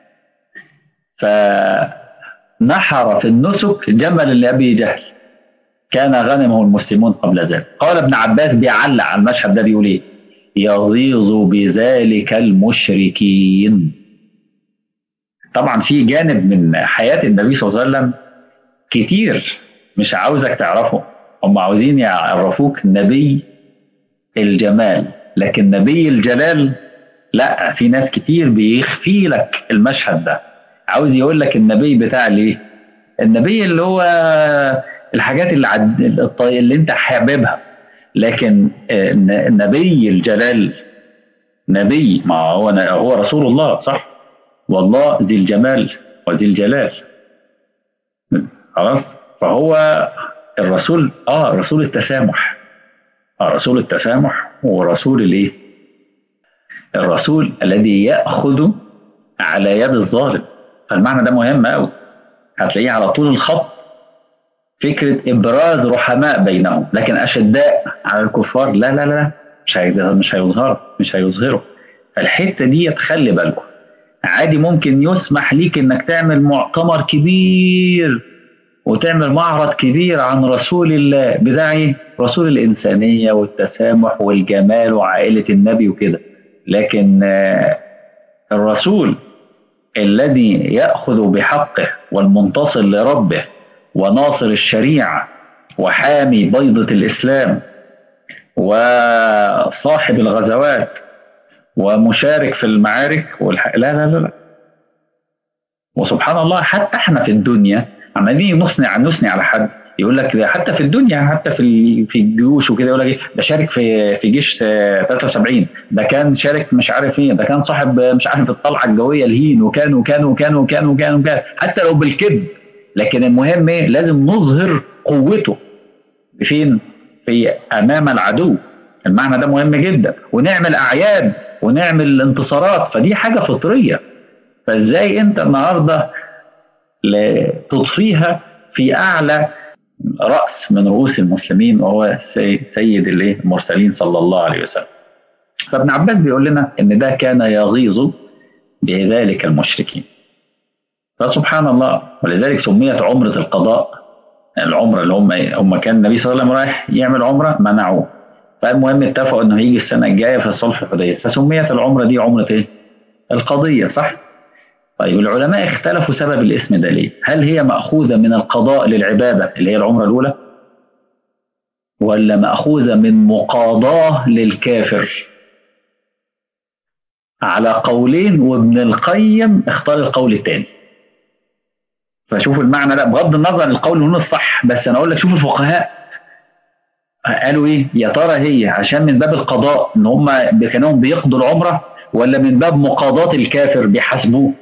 فنحر في النسك جمل لأبي جهل كان غنمه المسلمون قبل ذلك. قال ابن عباس بيعلق على المشهد ده بيقول ايه؟ يغيظ بذلك المشركين. طبعا في جانب من حياة النبي صلى الله عليه وسلم كتير مش عاوزك تعرفه، هم عاوزين يعرفوك نبي الجمال، لكن نبي الجلال لا، في ناس كتير بيخفي لك المشهد ده. عاوز يقول لك النبي بتاع الايه؟ النبي اللي هو الحاجات اللي انت حاببها، لكن نبي الجلال نبي، ما هو رسول الله صح، والله ذي الجمال وذي الجلال. خلاص، فهو الرسول رسول التسامح، رسول التسامح، ورسول الايه؟ الرسول الذي يأخذ على يد الظالم. فالمعنى ده مهم قوي، هتلاقيه على طول الخط، فكرة إبراز رحماء بينهم، لكن أشداء على الكفار لا لا لا، مش هيظهروا. الحتة دي تخلي بالكم، عادي ممكن يسمح ليك إنك تعمل مؤتمر كبير وتعمل معرض كبير عن رسول الله بتاع ايه؟ رسول الإنسانية والتسامح والجمال وعائلة النبي وكده، لكن الرسول الذي يأخذ بحقه والمنتصر لربه وناصر الشريعة وحامي بيضة الإسلام وصاحب الغزوات ومشارك في المعارك لا لا لا لا. وسبحان الله، حتى احنا في الدنيا عمالين نثني على حد، يقول لك ده حتى في الدنيا، حتى في الجيوش وكده، يقول لك ايه ده شارك في جيش 73، ده كان شارك مش عارف ايه، ده كان صاحب مش عارف الطلعه الجويه الهين، وكان حتى لو بالكذب، لكن المهم ايه؟ لازم نظهر قوته فين؟ في امام العدو. المعنى ده مهم جدا، ونعمل اعياد ونعمل انتصارات، فدي حاجه فطريه. فازاي انت النهارده تضفيها في اعلى راس من رؤوس المسلمين، وهو سيد المرسلين صلى الله عليه وسلم. فابن عباس بيقول لنا ان ده كان يغيظ بذلك المشركين. فسبحان الله، ولذلك سميت عمره القضاء، العمره اللي هم كان النبي صلى الله عليه وسلم رايح يعمل عمره منعوه، فالمهم اتفقوا انه هيجي السنه الجايه في صلح الحديبيه، فسميت العمره دي عمره ايه؟ القضيه، صح؟ طيب العلماء اختلفوا سبب الاسم ده ليه؟ هل هي مأخوذة من القضاء للعبادة اللي هي العمرة الأولى؟ ولا مأخوذة من مقاضاة للكافر؟ على قولين، وابن القيم اختار القول الثاني. فشوفوا المعنى ده، بغض النظر القول هنا الصح، بس انا اقول لك شوف الفقهاء قالوا ايه. يا ترى هي عشان من باب القضاء ان هم كانوا بيقضوا العمرة، ولا من باب مقاضاة الكافر بيحاسبوه؟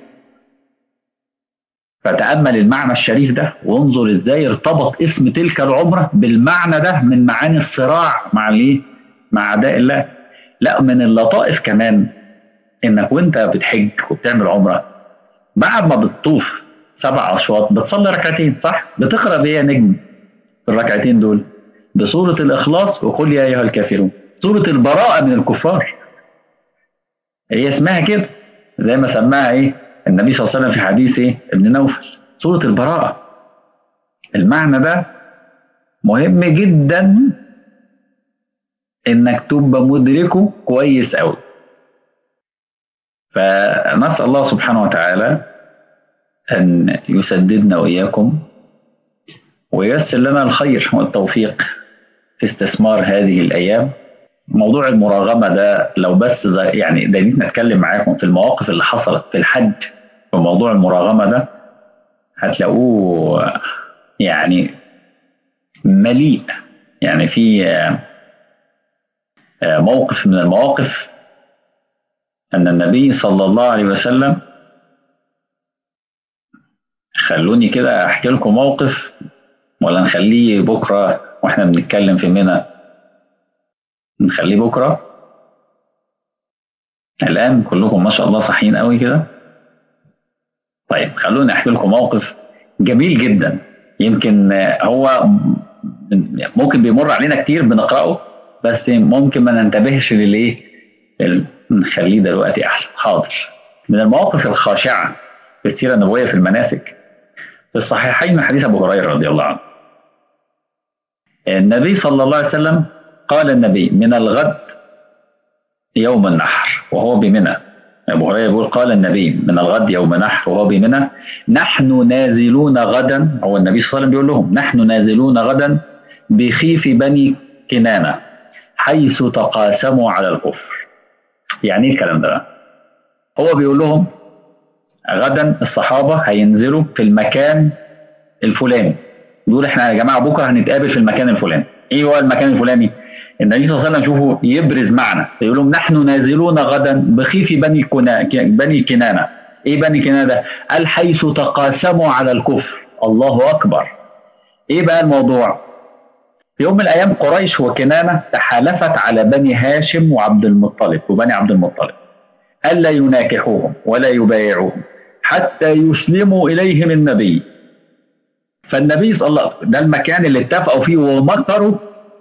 فتأمل المعنى الشريف ده، وانظر ازاي ارتبط اسم تلك العمرة بالمعنى ده من معاني الصراع مع الايه؟ مع اعداء الله. لا، من اللطائف كمان انك وانت بتحج وبتعمل عمرة، بعد ما بتطوف 7 أشواط بتصلي ركعتين، صح؟ بتقرأ بإيه يا نجم في الركعتين دول؟ بسورة الإخلاص وقل يا أيها الكافرون، سورة البراءة من الكفار. هي اسمها كده زي ما سماها ايه النبي صلى الله عليه وسلم في حديث ايه ابن نوفل، سورة البراءة. المعنى ده مهم جدا انك تبقى مدركه كويس قوي. فنسأل الله سبحانه وتعالى ان يسددنا واياكم وييسر لنا الخير والتوفيق في استثمار هذه الايام. موضوع المراغمة ده لو بس ده يعني ده نتكلم معاكم في المواقف اللي حصلت في الحج في موضوع المراغمة ده، هتلاقوه يعني مليء. يعني في موقف من المواقف أن النبي صلى الله عليه وسلم، خلوني كده أحكي لكم موقف ولا نخليه بكرة وإحنا بنتكلم في منى؟ نخليه بكرة. الآن كلكم ما شاء الله صحيين قوي كده. طيب خلوني أحكي لكم موقف جميل جدا، يمكن هو ممكن بيمر علينا كتير بنقرأه بس ممكن ما ننتبهش للإيه، نخليه دلوقتي أحسن. حاضر. من المواقف الخاشعة في السيرة النبوية في المناسك في الصحيحين من حديث أبو هريرة رضي الله عنه. النبي صلى الله عليه وسلم قال النبي من الغد يوم النحر وهو بمنى. أبو هريرة يقول قال النبي من الغد يوم النحر وهو بمنى نحن نازلون غدا، هو النبي صلى الله عليه وسلم بيقول لهم نحن نازلون غدا بخيف بني كنانة حيث تقاسموا على الكفر. يعني ايه الكلام ده بقى؟ هو بيقول لهم غدا الصحابة هينزلوا في المكان الفلاني، يقول احنا يا جماعة بكرة هنتقابل في المكان الفلاني. ايه هو المكان الفلاني؟ النبي صلى الله عليه وسلم شوفوا يبرز معنا، يقول لهم نحن نازلون غدا بخيف بني كنانة. ايه بني كنانة ده؟ قال حيث تقاسموا على الكفر. الله اكبر. ايه بقى الموضوع؟ في يوم من الايام قريش وكنانة تحالفت على بني هاشم وعبد المطلب وبني عبد المطلب الا يناكحوهم ولا يبايعوهم حتى يسلموا اليهم النبي. فالنبي صلى الله عليه وسلم ده المكان اللي اتفقوا فيه ومكروا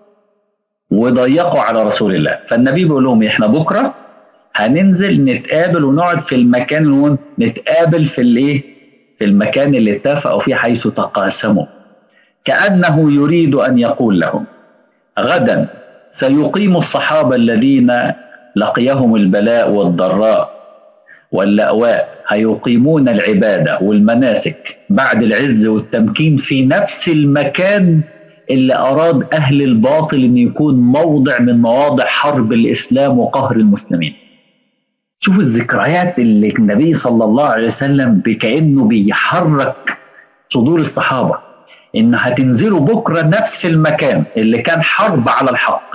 وضيقوا على رسول الله. فالنبي بيقول لهم احنا بكره هننزل نتقابل ونقعد في المكان اللي نتقابل في الايه؟ في المكان اللي اتفقوا فيه حيث تقاسموا. كأنه يريد أن يقول لهم غدا سيقيم الصحابة الذين لقيهم البلاء والضراء واللأواء هيقيمون العبادة والمناسك بعد العز والتمكين في نفس المكان اللي أراد أهل الباطل أن يكون موضع من مواضع حرب الإسلام وقهر المسلمين. شوف الذكريات اللي النبي صلى الله عليه وسلم كأنه بيحرك صدور الصحابة إن هتنزلوا بكرة نفس المكان اللي كان حرب على الحق.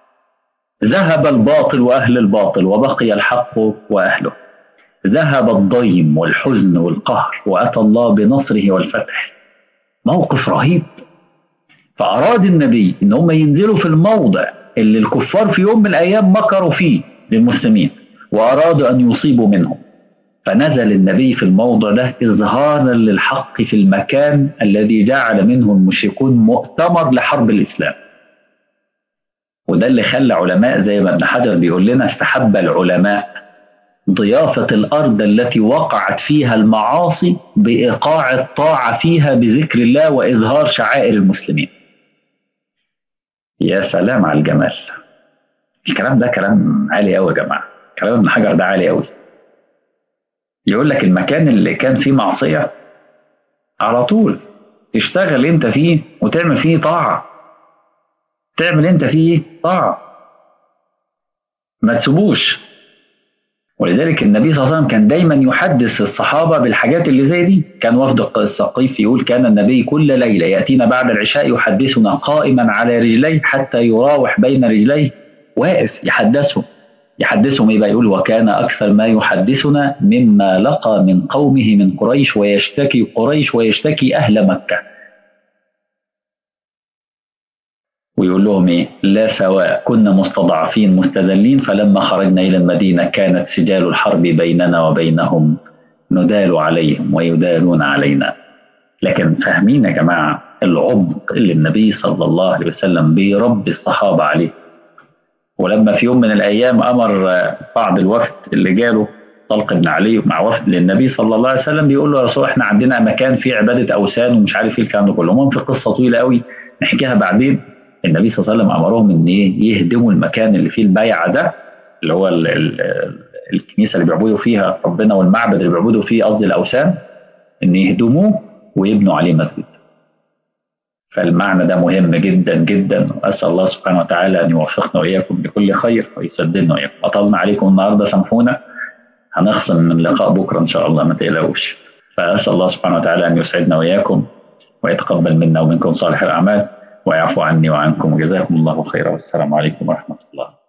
ذهب الباطل وأهل الباطل وبقي الحق وأهله. ذهب الضيم والحزن والقهر وأتى الله بنصره والفتح. موقف رهيب. فأراد النبي إن هم ينزلوا في الموضع اللي الكفار في يوم من الأيام مكروا فيه للمسلمين وأرادوا أن يصيبوا منهم. فنزل النبي في الموضع ده إظهارا للحق في المكان الذي جعل منه المشركون مؤتمر لحرب الإسلام. وده اللي خلى علماء زي ما ابن حجر بيقول لنا استحب العلماء ضيافة الأرض التي وقعت فيها المعاصي بإيقاع الطاعة فيها بذكر الله وإظهار شعائر المسلمين. يا سلام على الجمال. الكلام ده كلام عالي أوي يا جماعة. كلام ابن حجر ده عالي أوي. يقول لك المكان اللي كان فيه معصية على طول تشتغل انت فيه وتعمل فيه طاعة. تعمل انت فيه طاعة ما تسيبوش. ولذلك النبي صلى الله عليه وسلم كان دايما يحدث الصحابة بالحاجات اللي زي دي. كان وفد الثقيف يقول كان النبي كل ليلة يأتينا بعد العشاء يحدثنا قائما على رجليه حتى يراوح بين رجليه واقف يحدثهم ايه بقى؟ يقول وكان أكثر ما يحدثنا مما لقى من قومه من قريش ويشتكي قريش ويشتكي أهل مكة. ويقول لهم ايه؟ لا سواء كنا مستضعفين مستذلين فلما خرجنا إلى المدينة كانت سجال الحرب بيننا وبينهم ندال عليهم ويدالون علينا. لكن فاهمين يا جماعة العمق اللي النبي صلى الله عليه وسلم بيربي الصحابة عليه. ولما في يوم من الأيام أمر بعض الوفد اللي جاله طلق بن علي مع وفد للنبي صلى الله عليه وسلم بيقول له يا رسول احنا عندنا مكان فيه عبادة أوثان ومش عارف ايه الكلام ده كله. المهم في قصة طويلة قوي نحكيها بعدين. النبي صلى الله عليه وسلم أمرهم إن يهدموا المكان اللي فيه البيعة ده اللي هو الكنيسة اللي بيعبدوا فيها ربنا والمعبد اللي بيعبدوا فيه قصدي الأوثان إن يهدموه ويبنوا عليه مسجد. فالمعنى ده مهم جدا جدا وأسأل الله سبحانه وتعالى أن يوفقنا وإياكم لكل خير ويسددنا وإياكم. أطلنا عليكم النهاردة سامحونا. هنخصم من لقاء بكرة إن شاء الله ما تقلقوش. فأسأل الله سبحانه وتعالى أن يسعدنا وإياكم ويتقبل منا ومنكم صالح الأعمال ويعفو عني وعنكم وجزاكم الله خيرا والسلام عليكم ورحمة الله.